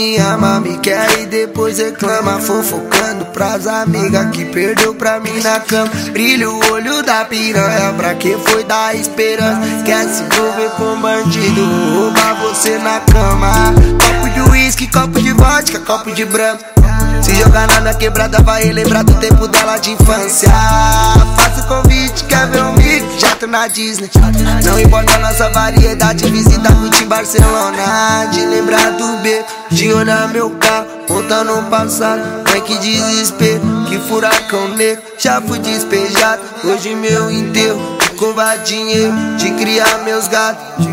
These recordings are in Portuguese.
me ama, me quer e depois reclama, fofocando pras amigas que perdeu pra mim na cama. Brilha o olho da piranha, pra que foi dar esperança? Quer se envolver com bandido, roubar você na cama. Copo de uísque, copo de vodka, copo de branco. Se jogar na minha quebrada vai lembrar do tempo dela de infância. Faça o convite, quer ver um mico? Já tô na Disney. Não importa a nossa variedade, visita Gucci em Barcelona. De lembrar do beco, de olhar meu carro, voltando no passado. Ai que desespero, que furacão negro. Já fui despejado, hoje meu enterro. De covar dinheiro, de criar meus gatos.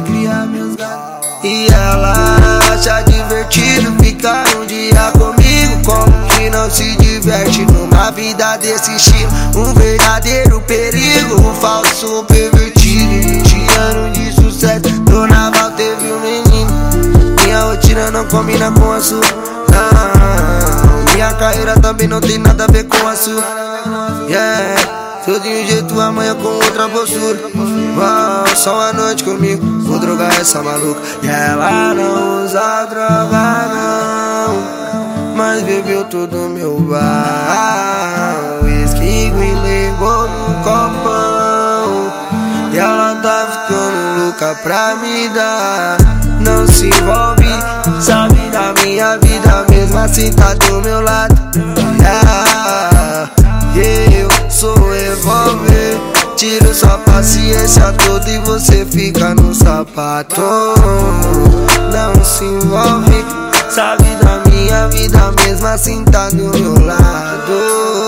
E ela acha divertido ficar um dia comigo. Como que não se diverte numa vida desse estilo? Um verdadeiro perigo, um falso pervertido. 20 anos de sucesso, no naval teve um menino. Minha rotina não combina com a sua, não. Minha carreira também não tem nada a ver com a sua, yeah. Sou de um jeito, amanhã com outra postura. Só uma noite comigo, vou drogar essa maluca. E ela não usa droga não, mas bebeu todo meu bar. Whisky Green ligou no copão, e ela tá ficando louca pra me dar. Não se envolve, sabe da minha vida, mesmo assim tá do meu lado, yeah. Eu sou revólver, tiro sua paciência toda e você fica no sapato. Não se envolve, sabe da minha vida, mesmo assim tá do meu lado.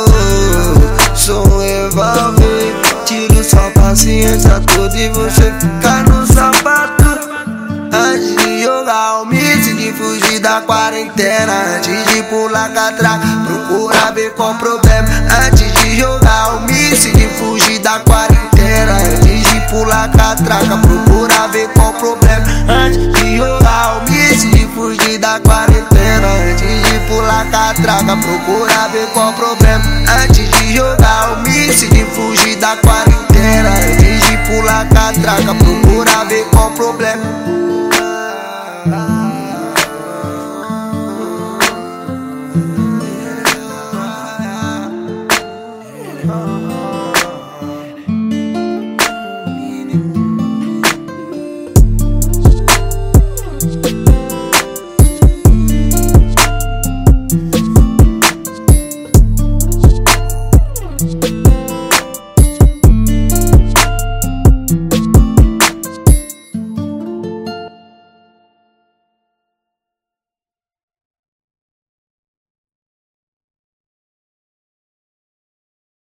Sou revólver, tiro sua paciência toda e você fica no sapato. Antes de jogar o míssil, de fugir da quarentena, antes de pular catraca, procura ver qual o problema. Antes de jogar o míssil, de fugir da quarentena, antes de pular catraca, procura ver qual o problema. Antes de jogar o míssil, de fugir da quarentena, antes de pular catraca, procura ver qual o problema. Antes de jogar o míssil, de fugir da quarentena, antes de pular catraca, procura ver qual o problema. Thank